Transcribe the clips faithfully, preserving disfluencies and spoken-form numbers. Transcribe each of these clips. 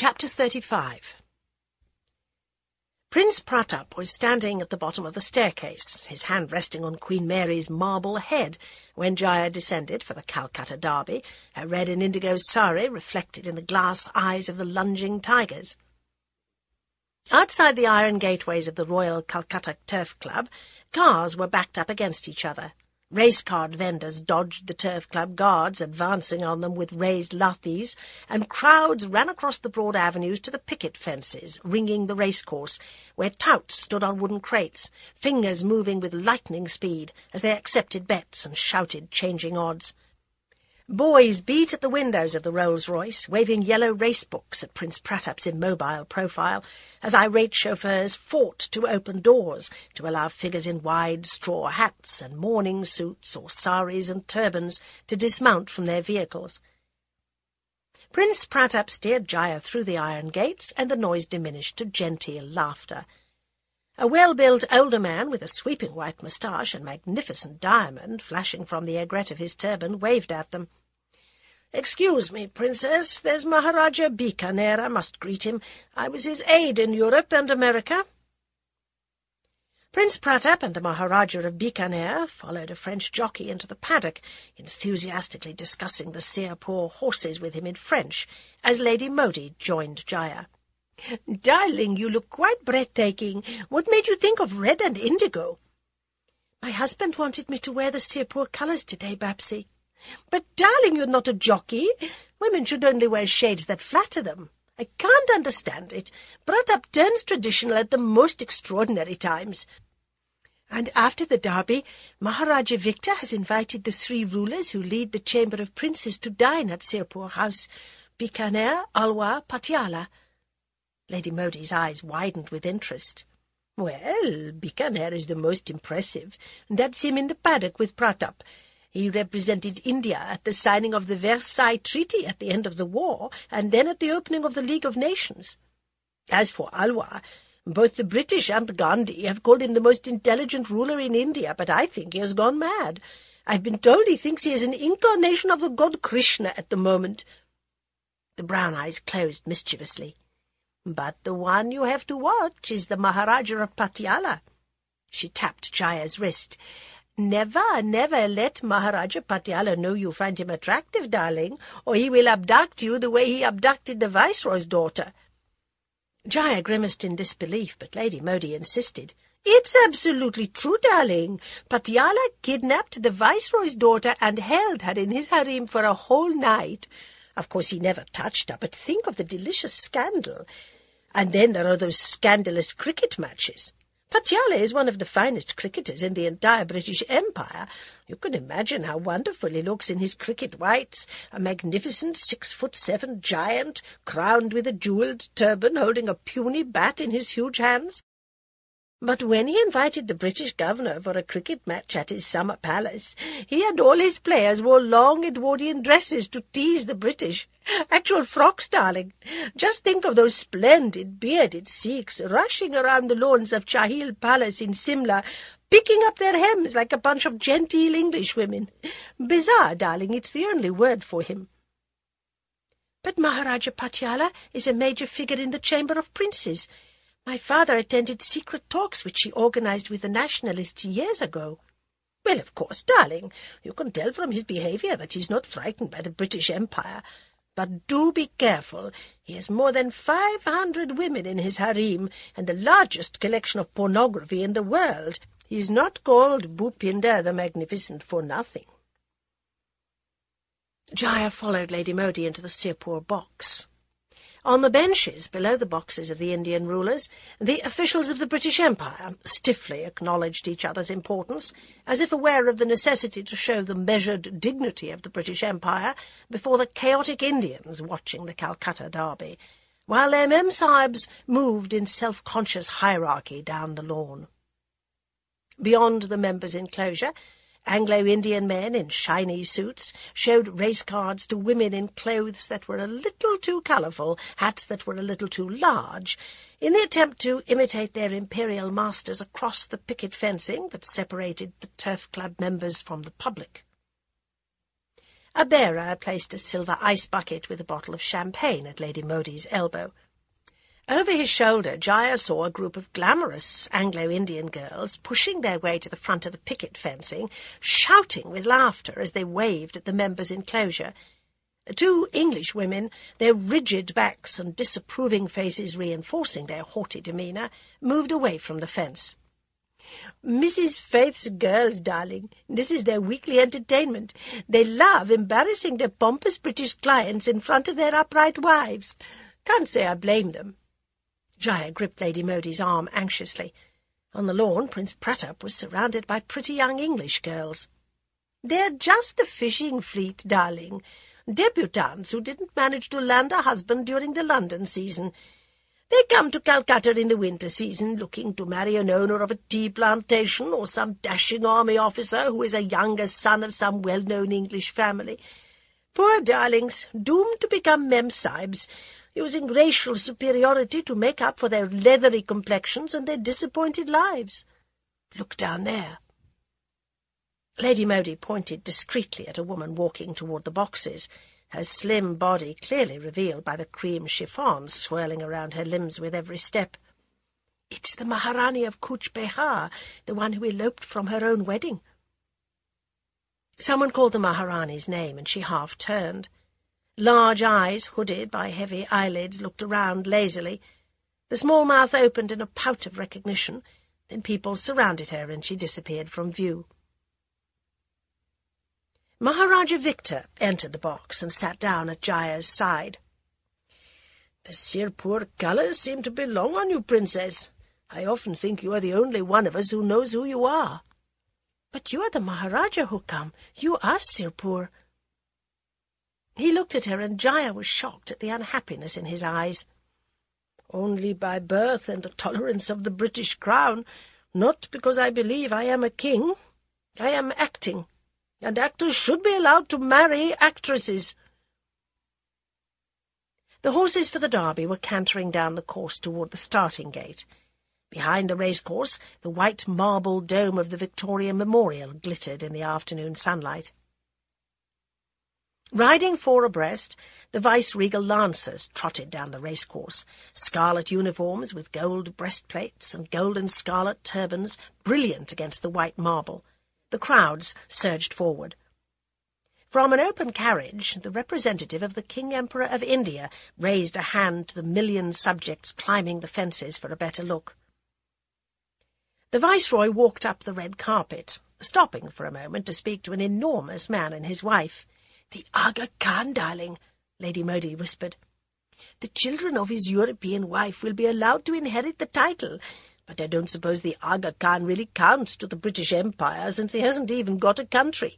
Chapter thirty-five. Prince Pratap was standing at the bottom of the staircase, his hand resting on Queen Mary's marble head, when Jaya descended for the Calcutta Derby, her red and indigo sari reflected in the glass eyes of the lunging tigers. Outside the iron gateways of the Royal Calcutta Turf Club, cars were backed up against each other. Race-card vendors dodged the Turf Club guards, advancing on them with raised lathis, and crowds ran across the broad avenues to the picket fences, ringing the racecourse, where touts stood on wooden crates, fingers moving with lightning speed as they accepted bets and shouted changing odds. Boys beat at the windows of the Rolls-Royce, waving yellow race books at Prince Pratap's immobile profile, as irate chauffeurs fought to open doors to allow figures in wide straw hats and mourning suits or saris and turbans to dismount from their vehicles. Prince Pratap steered Jaya through the iron gates, and the noise diminished to genteel laughter. A well-built older man with a sweeping white moustache and magnificent diamond flashing from the aigrette of his turban waved at them. "Excuse me, Princess, there's Maharaja Bikaner. I must greet him. I was his aide in Europe and America." Prince Pratap and the Maharaja of Bikaner followed a French jockey into the paddock, enthusiastically discussing the Sirpur horses with him in French, as Lady Modi joined Jaya. "Darling, you look quite breathtaking. What made you think of red and indigo?" "My husband wanted me to wear the Sirpur colours today, Babsy." "But, darling, you're not a jockey. Women should only wear shades that flatter them. I can't understand it. Pratap turns traditional at the most extraordinary times." "And after the derby, Maharaja Victor has invited the three rulers who lead the Chamber of Princes to dine at Sirpur House, Bikaner, Alwar, Patiala." Lady Modi's eyes widened with interest. "Well, Bikaner is the most impressive. That's him in the paddock with Pratap. He represented India at the signing of the Versailles Treaty at the end of the war, and then at the opening of the League of Nations. As for Alwar, both the British and Gandhi have called him the most intelligent ruler in India, but I think he has gone mad. I've been told he thinks he is an incarnation of the god Krishna at the moment." The brown eyes closed mischievously. "But the one you have to watch is the Maharaja of Patiala." She tapped Jaya's wrist. "Never, never let Maharaja Patiala know you find him attractive, darling, or he will abduct you the way he abducted the Viceroy's daughter." Jaya grimaced in disbelief, but Lady Modi insisted. "It's absolutely true, darling. Patiala kidnapped the Viceroy's daughter and held her in his harem for a whole night. Of course, he never touched her, but think of the delicious scandal. And then there are those scandalous cricket matches. Patiala is one of the finest cricketers in the entire British Empire. You can imagine how wonderful he looks in his cricket whites, a magnificent six-foot-seven giant, crowned with a jewelled turban, holding a puny bat in his huge hands. But when he invited the British governor for a cricket match at his summer palace, he and all his players wore long Edwardian dresses to tease the British. Actual frocks, darling. Just think of those splendid bearded Sikhs rushing around the lawns of Chahil Palace in Simla, picking up their hems like a bunch of genteel Englishwomen. Bizarre, darling, it's the only word for him." "But Maharaja Patiala is a major figure in the Chamber of Princes. My father attended secret talks which he organized with the nationalists years ago." "Well, of course, darling. You can tell from his behaviour that he's not frightened by the British Empire. But do be careful. He has more than five hundred women in his harem, and the largest collection of pornography in the world. He's not called Bhupinder the Magnificent for nothing." Jaya followed Lady Modi into the Sirpur box. On the benches below the boxes of the Indian rulers, the officials of the British Empire stiffly acknowledged each other's importance, as if aware of the necessity to show the measured dignity of the British Empire before the chaotic Indians watching the Calcutta Derby, while their memsahibs moved in self-conscious hierarchy down the lawn. Beyond the members' enclosure, Anglo-Indian men in shiny suits showed race cards to women in clothes that were a little too colourful, hats that were a little too large, in the attempt to imitate their imperial masters across the picket fencing that separated the turf club members from the public. A bearer placed a silver ice bucket with a bottle of champagne at Lady Modi's elbow. Over his shoulder, Jaya saw a group of glamorous Anglo-Indian girls pushing their way to the front of the picket fencing, shouting with laughter as they waved at the members' enclosure. Two English women, their rigid backs and disapproving faces reinforcing their haughty demeanour, moved away from the fence. "Missus Faith's girls, darling. This is their weekly entertainment. They love embarrassing their pompous British clients in front of their upright wives. Can't say I blame them." Jaya gripped Lady Modi's arm anxiously. On the lawn, Prince Pratap was surrounded by pretty young English girls. "They're just the fishing fleet, darling. Debutantes who didn't manage to land a husband during the London season. They come to Calcutta in the winter season, looking to marry an owner of a tea plantation or some dashing army officer who is a younger son of some well-known English family. Poor darlings, doomed to become mem-sahibs, using racial superiority to make up for their leathery complexions and their disappointed lives. Look down there." Lady Modi pointed discreetly at a woman walking toward the boxes, her slim body clearly revealed by the cream chiffon swirling around her limbs with every step. "It's the Maharani of Cooch Behar, the one who eloped from her own wedding." Someone called the Maharani's name, and she half turned. Large eyes, hooded by heavy eyelids, looked around lazily. The small mouth opened in a pout of recognition. Then people surrounded her, and she disappeared from view. Maharaja Victor entered the box and sat down at Jaya's side. "The Sirpur colours seem to belong on you, Princess. I often think you are the only one of us who knows who you are." "But you are the Maharaja, Hukam. You are Sirpur." He looked at her, and Jaya was shocked at the unhappiness in his eyes. "Only by birth and the tolerance of the British Crown, not because I believe I am a king. I am acting, and actors should be allowed to marry actresses." The horses for the Derby were cantering down the course toward the starting gate. Behind the racecourse, the white marble dome of the Victoria Memorial glittered in the afternoon sunlight. Riding four abreast, the vice-regal lancers trotted down the racecourse, scarlet uniforms with gold breastplates and gold and scarlet turbans brilliant against the white marble. The crowds surged forward. From an open carriage, the representative of the King Emperor of India raised a hand to the million subjects climbing the fences for a better look. The Viceroy walked up the red carpet, stopping for a moment to speak to an enormous man and his wife. "The Aga Khan, darling," Lady Modi whispered. "The children of his European wife will be allowed to inherit the title, but I don't suppose the Aga Khan really counts to the British Empire, since he hasn't even got a country."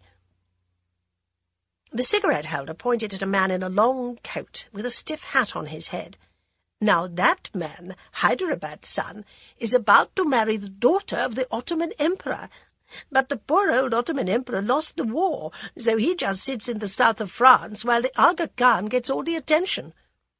The cigarette-holder pointed at a man in a long coat with a stiff hat on his head. "Now that man, Hyderabad's son, is about to marry the daughter of the Ottoman Emperor. But the poor old Ottoman Emperor lost the war, so he just sits in the south of France while the Aga Khan gets all the attention."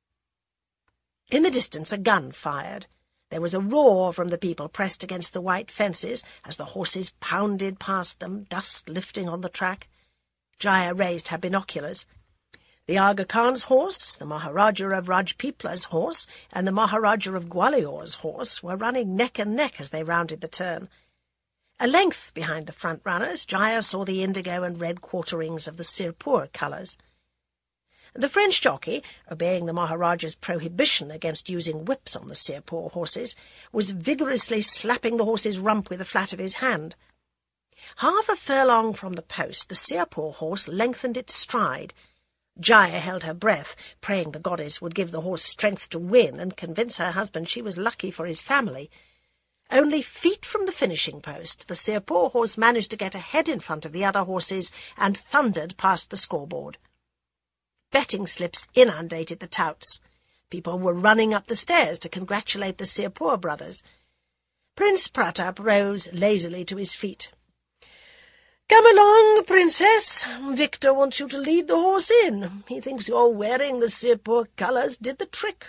In the distance a gun fired. There was a roar from the people pressed against the white fences as the horses pounded past them, dust lifting on the track. Jaya raised her binoculars. The Aga Khan's horse, the Maharaja of Rajpipla's horse, and the Maharaja of Gwalior's horse were running neck and neck as they rounded the turn. A length behind the front runners, Jaya saw the indigo and red quarterings of the Sirpur colours. The French jockey, obeying the Maharaja's prohibition against using whips on the Sirpur horses, was vigorously slapping the horse's rump with the flat of his hand. Half a furlong from the post, the Sirpur horse lengthened its stride. Jaya held her breath, praying the goddess would give the horse strength to win and convince her husband she was lucky for his family. Only feet from the finishing post, the Sirpur horse managed to get ahead in front of the other horses and thundered past the scoreboard. Betting slips inundated the touts. People were running up the stairs to congratulate the Sirpur brothers. Prince Pratap rose lazily to his feet. "Come along, Princess. Victor wants you to lead the horse in. He thinks your wearing the Sirpur colours did the trick."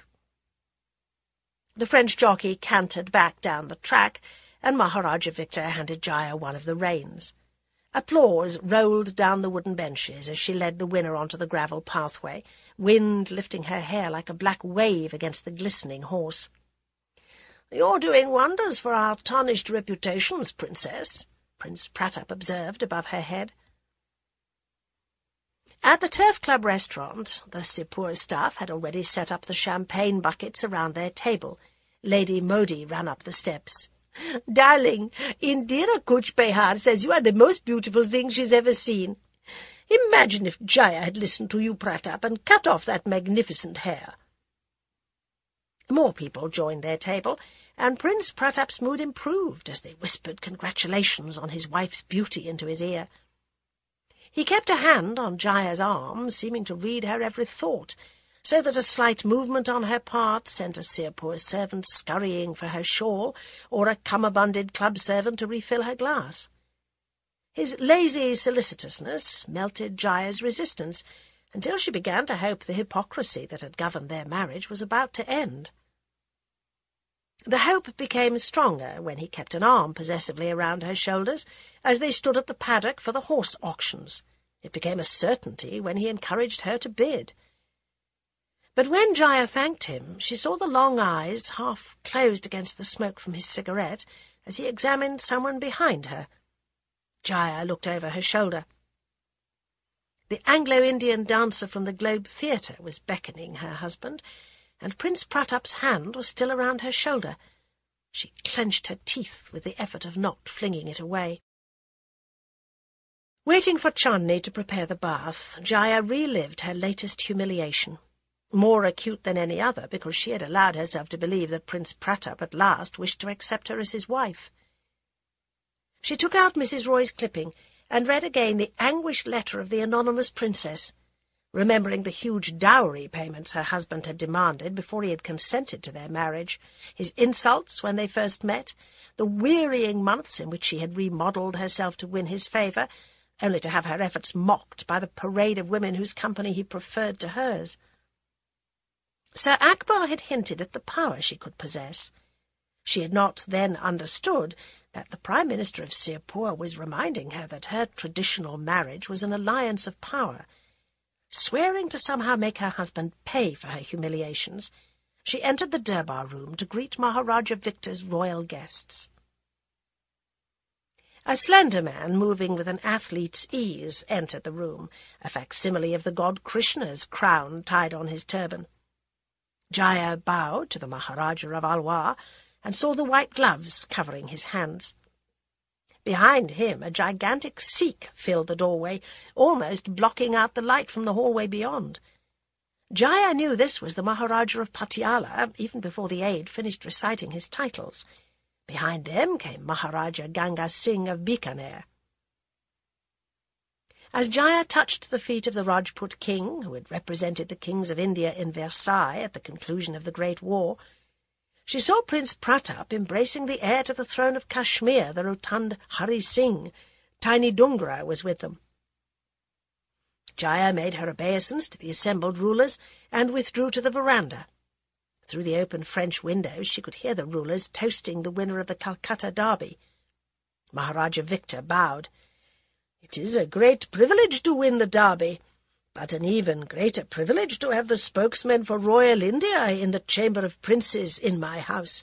The French jockey cantered back down the track, and Maharaja Victor handed Jaya one of the reins. Applause rolled down the wooden benches as she led the winner onto the gravel pathway, wind lifting her hair like a black wave against the glistening horse. "You're doing wonders for our tarnished reputations, Princess," Prince Pratap observed above her head. At the Turf Club restaurant, the Sirpur staff had already set up the champagne buckets around their table. Lady Modi ran up the steps. "Darling, Indira Kuch Behar says you are the most beautiful thing she's ever seen. Imagine if Jaya had listened to you, Pratap, and cut off that magnificent hair." More people joined their table, and Prince Pratap's mood improved as they whispered congratulations on his wife's beauty into his ear. He kept a hand on Jaya's arm, seeming to read her every thought, so that a slight movement on her part sent a Sirpur servant scurrying for her shawl, or a cummerbunded club servant to refill her glass. His lazy solicitousness melted Jaya's resistance, until she began to hope the hypocrisy that had governed their marriage was about to end. The hope became stronger when he kept an arm possessively around her shoulders as they stood at the paddock for the horse auctions. It became a certainty when he encouraged her to bid. But when Jaya thanked him, she saw the long eyes half closed against the smoke from his cigarette as he examined someone behind her. Jaya looked over her shoulder. The Anglo-Indian dancer from the Globe Theatre was beckoning her husband, and Prince Pratap's hand was still around her shoulder. She clenched her teeth with the effort of not flinging it away. Waiting for Chandni to prepare the bath, Jaya relived her latest humiliation, more acute than any other because she had allowed herself to believe that Prince Pratap at last wished to accept her as his wife. She took out Missus Roy's clipping and read again the anguished letter of the anonymous princess, remembering the huge dowry payments her husband had demanded before he had consented to their marriage, his insults when they first met, the wearying months in which she had remodelled herself to win his favour, only to have her efforts mocked by the parade of women whose company he preferred to hers. Sir Akbar had hinted at the power she could possess. She had not then understood that the Prime Minister of Sirpur was reminding her that her traditional marriage was an alliance of power. Swearing to somehow make her husband pay for her humiliations, she entered the Durbar room to greet Maharaja Victor's royal guests. A slender man, moving with an athlete's ease, entered the room, a facsimile of the god Krishna's crown tied on his turban. Jaya bowed to the Maharaja of Alwar and saw the white gloves covering his hands. Behind him a gigantic Sikh filled the doorway, almost blocking out the light from the hallway beyond. Jaya knew this was the Maharaja of Patiala, even before the aide finished reciting his titles. Behind them came Maharaja Ganga Singh of Bikaner. As Jaya touched the feet of the Rajput king, who had represented the kings of India in Versailles at the conclusion of the Great War, she saw Prince Pratap embracing the heir to the throne of Kashmir, the rotund Hari Singh. Tiny Dungra was with them. Jaya made her obeisance to the assembled rulers and withdrew to the veranda. Through the open French windows she could hear the rulers toasting the winner of the Calcutta Derby. Maharaja Victor bowed. "It is a great privilege to win the Derby, but an even greater privilege to have the spokesman for Royal India in the Chamber of Princes in my house."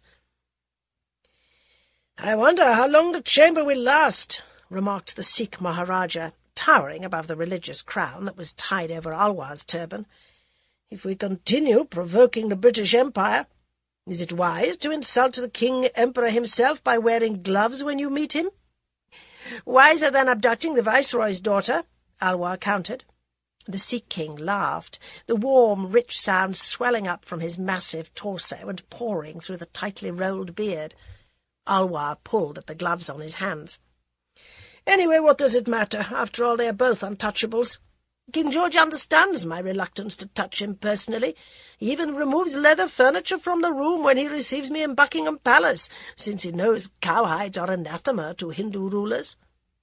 "I wonder how long the chamber will last," remarked the Sikh Maharaja, towering above the religious crown that was tied over Alwar's turban. "If we continue provoking the British Empire, is it wise to insult the King Emperor himself by wearing gloves when you meet him?" "Wiser than abducting the Viceroy's daughter," Alwar countered. The Sikh king laughed, the warm, rich sound swelling up from his massive torso and pouring through the tightly rolled beard. Alwar pulled at the gloves on his hands. "Anyway, what does it matter? After all, they are both untouchables. King George understands my reluctance to touch him personally. He even removes leather furniture from the room when he receives me in Buckingham Palace, since he knows cowhides are anathema to Hindu rulers."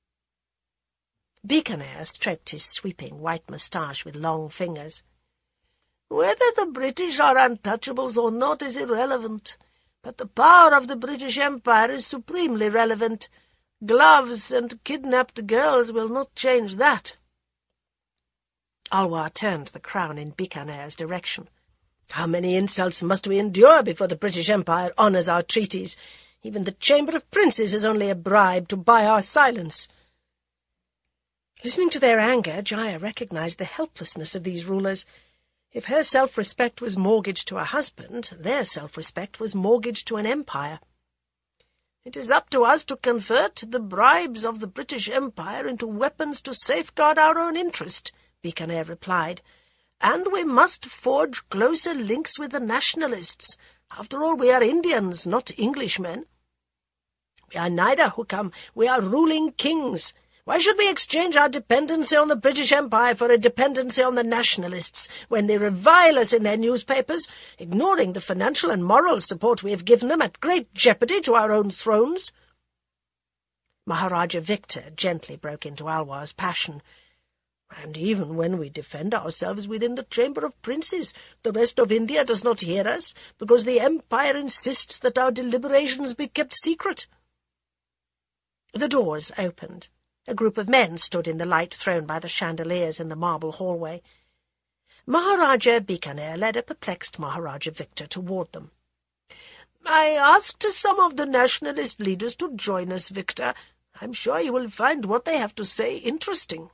Bikaner stroked his sweeping white moustache with long fingers. "Whether the British are untouchables or not is irrelevant, but the power of the British Empire is supremely relevant. Gloves and kidnapped girls will not change that." Alwar turned the crown in Bikaner's direction. "How many insults must we endure before the British Empire honours our treaties? Even the Chamber of Princes is only a bribe to buy our silence." Listening to their anger, Jaya recognized the helplessness of these rulers. If her self-respect was mortgaged to a husband, their self-respect was mortgaged to an empire. "It is up to us to convert the bribes of the British Empire into weapons to safeguard our own interest," Bikaner replied. "And we must forge closer links with the nationalists. After all, we are Indians, not Englishmen." "We are neither, Hukam. We are ruling kings. Why should we exchange our dependency on the British Empire for a dependency on the nationalists, when they revile us in their newspapers, ignoring the financial and moral support we have given them at great jeopardy to our own thrones?" Maharaja Victor gently broke into Alwar's passion. "And even when we defend ourselves within the Chamber of Princes, the rest of India does not hear us, because the Empire insists that our deliberations be kept secret." The doors opened. A group of men stood in the light thrown by the chandeliers in the marble hallway. Maharaja Bikaner led a perplexed Maharaja Victor toward them. "I asked some of the nationalist leaders to join us, Victor. I'm sure you will find what they have to say interesting."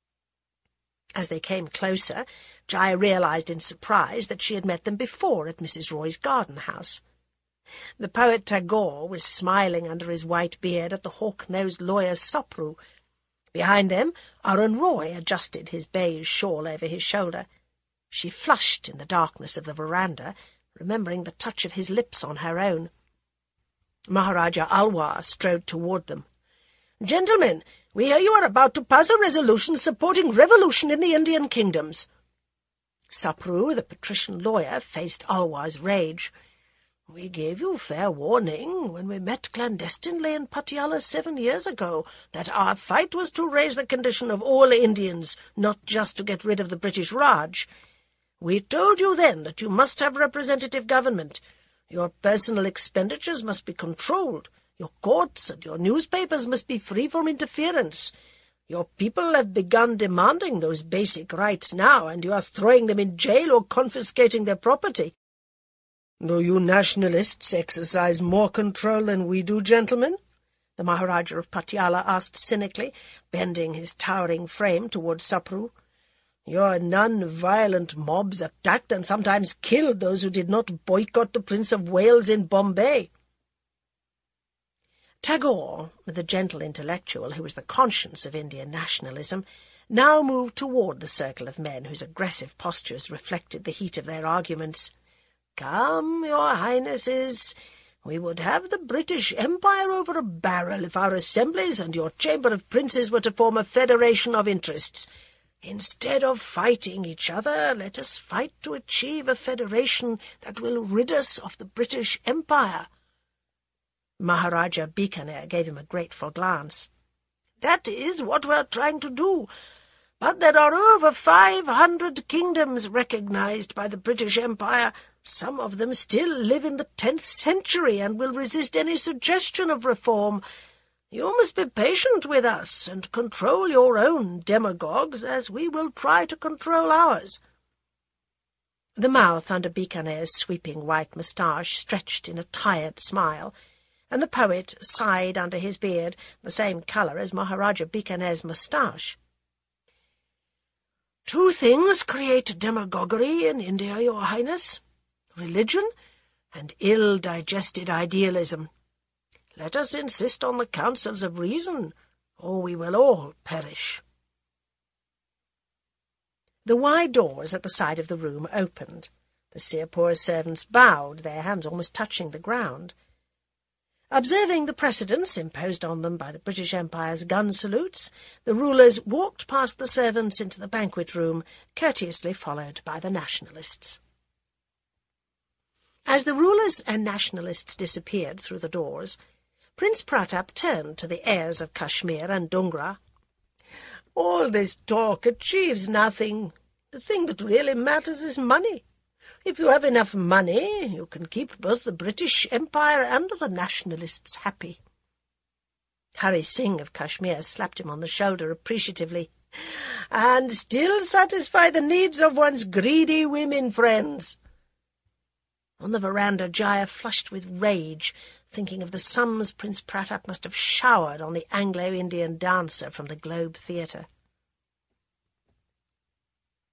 As they came closer, Jaya realized in surprise that she had met them before at Missus Roy's garden house. The poet Tagore was smiling under his white beard at the hawk-nosed lawyer Sapru. Behind them, Arun Roy adjusted his beige shawl over his shoulder. She flushed in the darkness of the veranda, remembering the touch of his lips on her own. Maharaja Alwar strode toward them. "Gentlemen, we hear you are about to pass a resolution supporting revolution in the Indian kingdoms." Sapru, the patrician lawyer, faced Alwar's rage. "We gave you fair warning when we met clandestinely in Patiala seven years ago that our fight was to raise the condition of all Indians, not just to get rid of the British Raj. We told you then that you must have representative government. Your personal expenditures must be controlled. Your courts and your newspapers must be free from interference. Your people have begun demanding those basic rights now, and you are throwing them in jail or confiscating their property." "Do you nationalists exercise more control than we do, gentlemen?" the Maharaja of Patiala asked cynically, bending his towering frame toward Sapru. "Your non-violent mobs attacked and sometimes killed those who did not boycott the Prince of Wales in Bombay." Tagore, the gentle intellectual who was the conscience of Indian nationalism, now moved toward the circle of men whose aggressive postures reflected the heat of their arguments. "Come, your Highnesses, we would have the British Empire over a barrel if our assemblies and your Chamber of Princes were to form a federation of interests. Instead of fighting each other, let us fight to achieve a federation that will rid us of the British Empire." Maharaja Bikaner gave him a grateful glance. "That is what we are trying to do. But there are over five hundred kingdoms recognized by the British Empire. Some of them still live in the tenth century and will resist any suggestion of reform. You must be patient with us and control your own demagogues, as we will try to control ours." The mouth under Bikaner's sweeping white moustache stretched in a tired smile, and the poet sighed under his beard, the same colour as Maharaja Bikaner's moustache. "Two things create demagoguery in India, your Highness: religion and ill-digested idealism. Let us insist on the counsels of reason, or we will all perish." The wide doors at the side of the room opened. The Sirpur servants bowed, their hands almost touching the ground. Observing the precedence imposed on them by the British Empire's gun salutes, the rulers walked past the servants into the banquet room, courteously followed by the nationalists. As the rulers and nationalists disappeared through the doors, Prince Pratap turned to the heirs of Kashmir and Dungra. "All this talk achieves nothing. The thing that really matters is money. If you have enough money, you can keep both the British Empire and the nationalists happy." Hari Singh of Kashmir slapped him on the shoulder appreciatively. "And still satisfy the needs of one's greedy women friends." On the veranda, Jaya flushed with rage, thinking of the sums Prince Pratap must have showered on the Anglo-Indian dancer from the Globe Theatre.